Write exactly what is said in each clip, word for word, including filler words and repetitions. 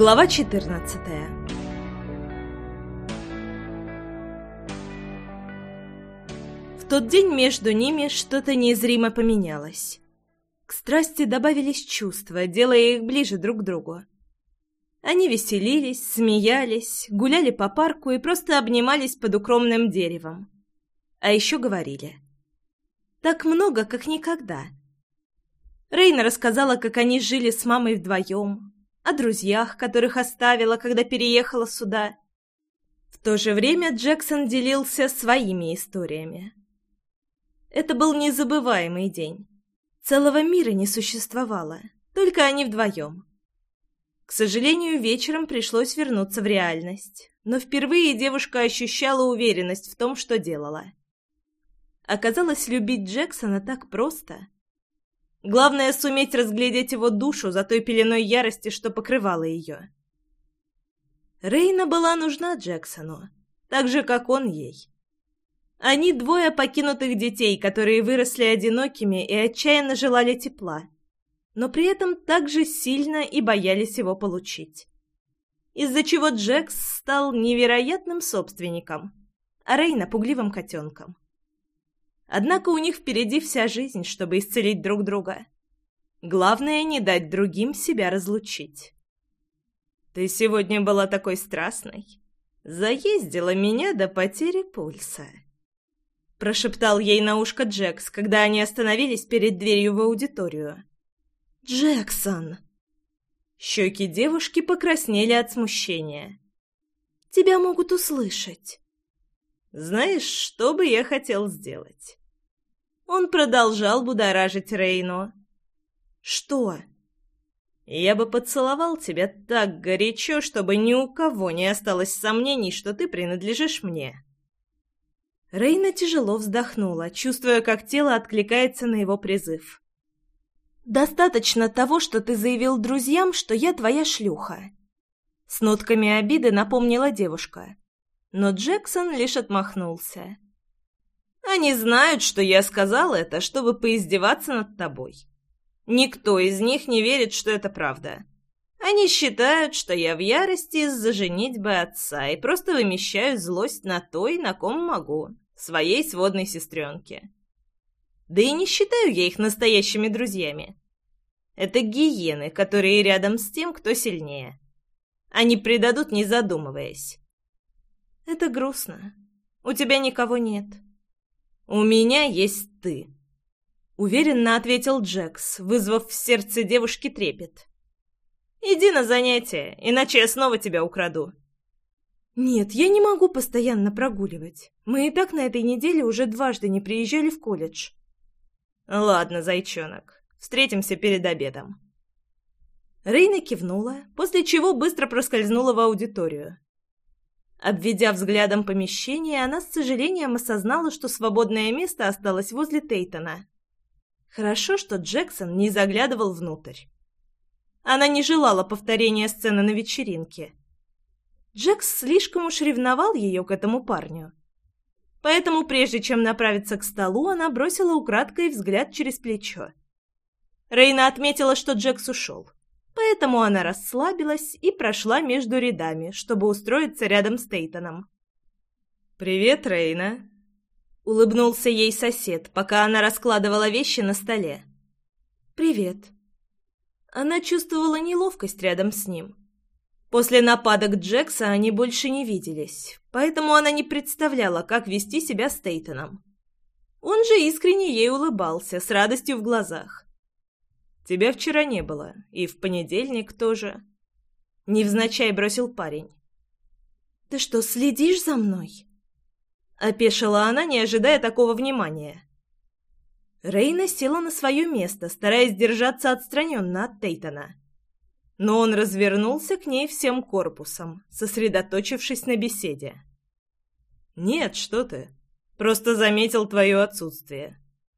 Глава четырнадцатая. В тот день между ними что-то незримо поменялось. К страсти добавились чувства, делая их ближе друг к другу. Они веселились, смеялись, гуляли по парку и просто обнимались под укромным деревом. А еще говорили. Так много, как никогда. Рейна рассказала, как они жили с мамой вдвоем, о друзьях, которых оставила, когда переехала сюда. В то же время Джексон делился своими историями. Это был незабываемый день. Целого мира не существовало, только они вдвоем. К сожалению, вечером пришлось вернуться в реальность, но впервые девушка ощущала уверенность в том, что делала. Оказалось, любить Джексона так просто. Главное — суметь разглядеть его душу за той пеленой ярости, что покрывала ее. Рейна была нужна Джексону, так же, как он ей. Они двое покинутых детей, которые выросли одинокими и отчаянно желали тепла, но при этом также сильно и боялись его получить. Из-за чего Джекс стал невероятным собственником, а Рейна — пугливым котенком. Однако у них впереди вся жизнь, чтобы исцелить друг друга. Главное — не дать другим себя разлучить. «Ты сегодня была такой страстной. Заездила меня до потери пульса», — прошептал ей на ушко Джекс, когда они остановились перед дверью в аудиторию. «Джексон!» Щеки девушки покраснели от смущения. «Тебя могут услышать». «Знаешь, что бы я хотел сделать?» Он продолжал будоражить Рейну. «Что?» «Я бы поцеловал тебя так горячо, чтобы ни у кого не осталось сомнений, что ты принадлежишь мне». Рейна тяжело вздохнула, чувствуя, как тело откликается на его призыв. «Достаточно того, что ты заявил друзьям, что я твоя шлюха». С нотками обиды напомнила девушка. Но Джексон лишь отмахнулся. «Они знают, что я сказал это, чтобы поиздеваться над тобой. Никто из них не верит, что это правда. Они считают, что я в ярости из-за женитьбы отца и просто вымещаю злость на той, на ком могу, своей сводной сестренке. Да и не считаю я их настоящими друзьями. Это гиены, которые рядом с тем, кто сильнее. Они предадут, не задумываясь. Это грустно. У тебя никого нет». «У меня есть ты», — уверенно ответил Джекс, вызвав в сердце девушки трепет. «Иди на занятия, иначе я снова тебя украду». «Нет, я не могу постоянно прогуливать. Мы и так на этой неделе уже дважды не приезжали в колледж». «Ладно, зайчонок, встретимся перед обедом». Рейна кивнула, после чего быстро проскользнула в аудиторию. Обведя взглядом помещение, она с сожалением осознала, что свободное место осталось возле Тейтона. Хорошо, что Джексон не заглядывал внутрь. Она не желала повторения сцены на вечеринке. Джекс слишком уж ревновал ее к этому парню. Поэтому, прежде чем направиться к столу, она бросила украдкой взгляд через плечо. Рейна отметила, что Джекс ушел. Поэтому она расслабилась и прошла между рядами, чтобы устроиться рядом с Тейтоном. «Привет, Рейна», — улыбнулся ей сосед, пока она раскладывала вещи на столе. «Привет». Она чувствовала неловкость рядом с ним. После нападок Джекса они больше не виделись, поэтому она не представляла, как вести себя с Тейтоном. Он же искренне ей улыбался, с радостью в глазах. «Тебя вчера не было, и в понедельник тоже», — невзначай бросил парень. «Ты что, следишь за мной?» — опешила она, не ожидая такого внимания. Рейна села на свое место, стараясь держаться отстраненно от Тейтона. Но он развернулся к ней всем корпусом, сосредоточившись на беседе. «Нет, что ты. Просто заметил твое отсутствие».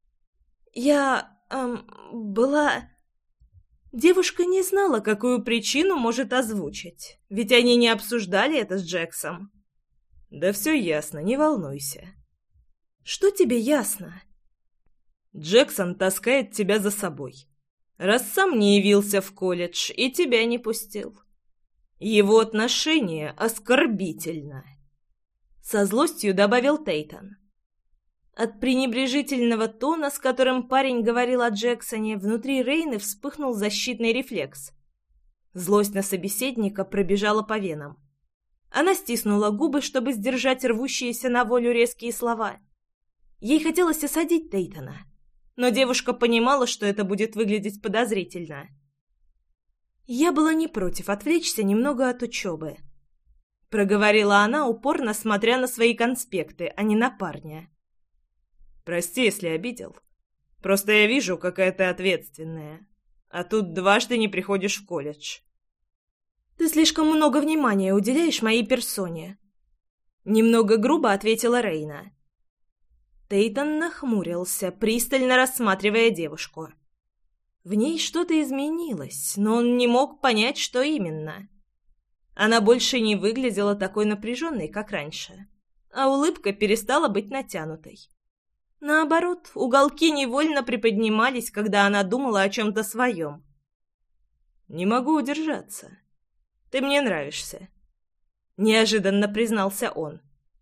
«Я... эм... была...» Девушка не знала, какую причину может озвучить, ведь они не обсуждали это с Джексом. «Да все ясно, не волнуйся». «Что тебе ясно?» «Джексон таскает тебя за собой. Раз сам не явился в колледж и тебя не пустил. Его отношение оскорбительно», — со злостью добавил Тейтон. От пренебрежительного тона, с которым парень говорил о Джексоне, внутри Рейны вспыхнул защитный рефлекс. Злость на собеседника пробежала по венам. Она стиснула губы, чтобы сдержать рвущиеся на волю резкие слова. Ей хотелось осадить Тейтона, но девушка понимала, что это будет выглядеть подозрительно. «Я была не против отвлечься немного от учебы», — проговорила она, упорно смотря на свои конспекты, а не на парня. «Прости, если обидел. Просто я вижу, какая ты ответственная. А тут дважды не приходишь в колледж». «Ты слишком много внимания уделяешь моей персоне», — немного грубо ответила Рейна. Тейтон нахмурился, пристально рассматривая девушку. В ней что-то изменилось, но он не мог понять, что именно. Она больше не выглядела такой напряженной, как раньше, а улыбка перестала быть натянутой. Наоборот, уголки невольно приподнимались, когда она думала о чем-то своем. «Не могу удержаться. Ты мне нравишься», — неожиданно признался он.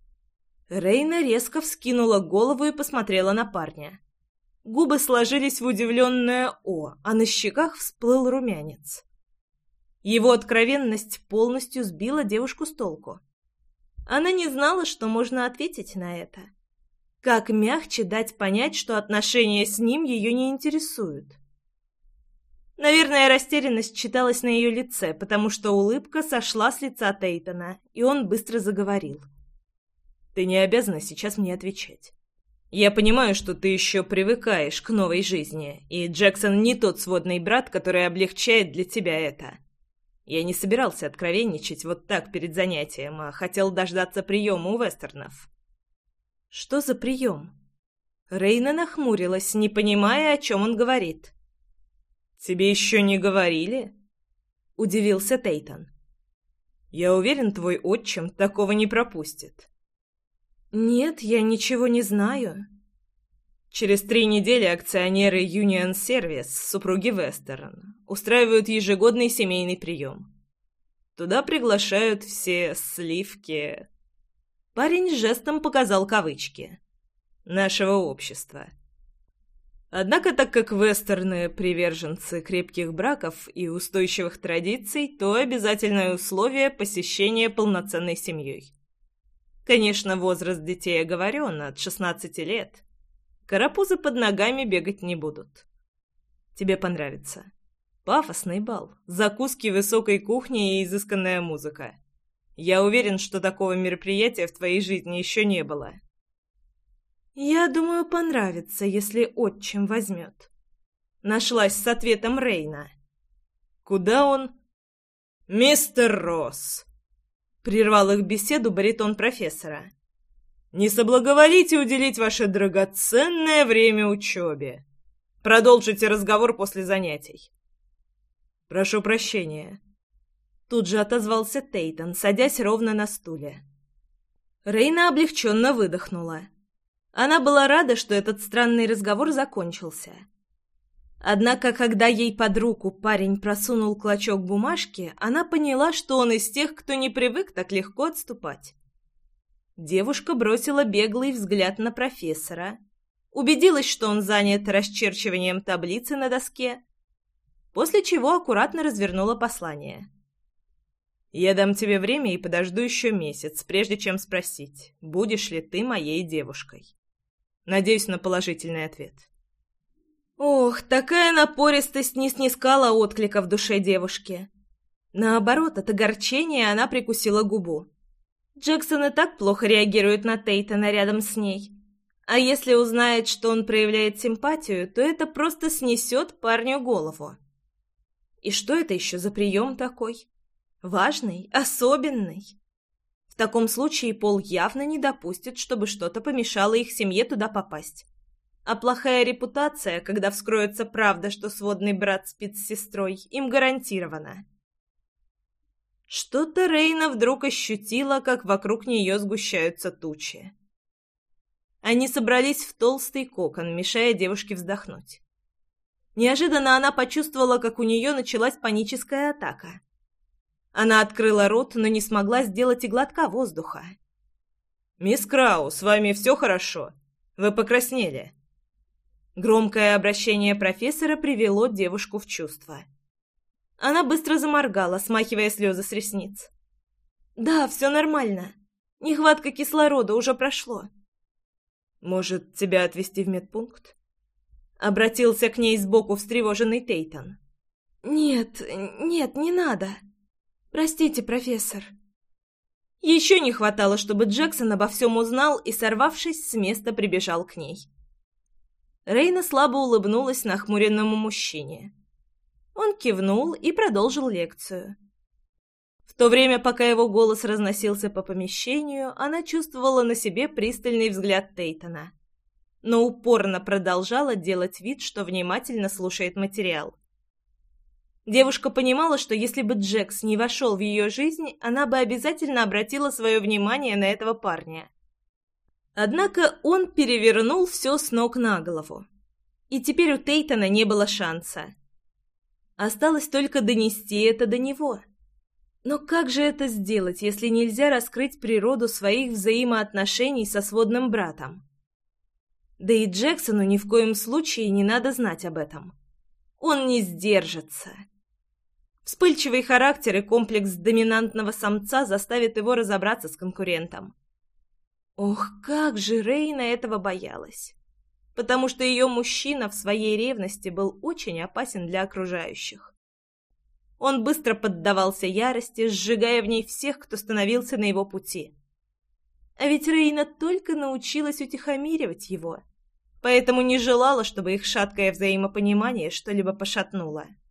Рейна резко вскинула голову и посмотрела на парня. Губы сложились в удивленное «О», а на щеках всплыл румянец. Его откровенность полностью сбила девушку с толку. Она не знала, что можно ответить на это. Как мягче дать понять, что отношения с ним ее не интересуют? Наверное, растерянность читалась на ее лице, потому что улыбка сошла с лица Тейтона, и он быстро заговорил. «Ты не обязана сейчас мне отвечать. Я понимаю, что ты еще привыкаешь к новой жизни, и Джексон не тот сводный брат, который облегчает для тебя это. Я не собирался откровенничать вот так перед занятием, а хотел дождаться приема у вестернов». «Что за прием?» Рейна нахмурилась, не понимая, о чем он говорит. «Тебе еще не говорили?» — удивился Тейтон. «Я уверен, твой отчим такого не пропустит». «Нет, я ничего не знаю». Через три недели акционеры Union Service, супруги Вестерн, устраивают ежегодный семейный прием. Туда приглашают все сливки... Парень жестом показал кавычки. «Нашего общества». Однако, так как вестерны приверженцы крепких браков и устойчивых традиций, то обязательное условие — посещение полноценной семьей. Конечно, возраст детей оговорен, от шестнадцати лет. Карапузы под ногами бегать не будут. Тебе понравится. Пафосный бал, закуски высокой кухни и изысканная музыка. Я уверен, что такого мероприятия в твоей жизни еще не было. «Я думаю, понравится, если отчим возьмет». Нашлась с ответом Рейна. «Куда он?» «Мистер Росс!» — прервал их беседу баритон профессора. «Не соблаговолите уделить ваше драгоценное время учебе. Продолжите разговор после занятий». «Прошу прощения». Тут же отозвался Тейтон, садясь ровно на стуле. Рейна облегченно выдохнула. Она была рада, что этот странный разговор закончился. Однако, когда ей под руку парень просунул клочок бумажки, она поняла, что он из тех, кто не привык так легко отступать. Девушка бросила беглый взгляд на профессора, убедилась, что он занят расчерчиванием таблицы на доске, после чего аккуратно развернула послание. «Я дам тебе время и подожду еще месяц, прежде чем спросить, будешь ли ты моей девушкой. Надеюсь на положительный ответ». Ох, такая напористость не снискала отклика в душе девушки. Наоборот, от огорчения она прикусила губу. Джексон и так плохо реагирует на Тейтона рядом с ней. А если узнает, что он проявляет симпатию, то это просто снесет парню голову. И что это еще за прием такой? Важный, особенный. В таком случае Пол явно не допустит, чтобы что-то помешало их семье туда попасть. А плохая репутация, когда вскроется правда, что сводный брат спит с сестрой, им гарантирована. Что-то Рейна вдруг ощутила, как вокруг нее сгущаются тучи. Они собрались в толстый кокон, мешая девушке вздохнуть. Неожиданно она почувствовала, как у нее началась паническая атака. Она открыла рот, но не смогла сделать и глотка воздуха. «Мисс Крау, с вами все хорошо? Вы покраснели?» Громкое обращение профессора привело девушку в чувство. Она быстро заморгала, смахивая слезы с ресниц. «Да, все нормально. Нехватка кислорода уже прошло». «Может, тебя отвезти в медпункт?» Обратился к ней сбоку встревоженный Тейтон. «Нет, нет, не надо. Простите, профессор». Еще не хватало, чтобы Джексон обо всем узнал и, сорвавшись с места, прибежал к ней. Рейна слабо улыбнулась нахмуренному мужчине. Он кивнул и продолжил лекцию. В то время, пока его голос разносился по помещению, она чувствовала на себе пристальный взгляд Тейтона, но упорно продолжала делать вид, что внимательно слушает материал. Девушка понимала, что если бы Джекс не вошел в ее жизнь, она бы обязательно обратила свое внимание на этого парня. Однако он перевернул все с ног на голову, и теперь у Тейтона не было шанса. Осталось только донести это до него. Но как же это сделать, если нельзя раскрыть природу своих взаимоотношений со сводным братом? Да и Джексону ни в коем случае не надо знать об этом. Он не сдержится. Вспыльчивый характер и комплекс доминантного самца заставят его разобраться с конкурентом. Ох, как же Рейна этого боялась. Потому что ее мужчина в своей ревности был очень опасен для окружающих. Он быстро поддавался ярости, сжигая в ней всех, кто становился на его пути. А ведь Рейна только научилась утихомиривать его, поэтому не желала, чтобы их шаткое взаимопонимание что-либо пошатнуло.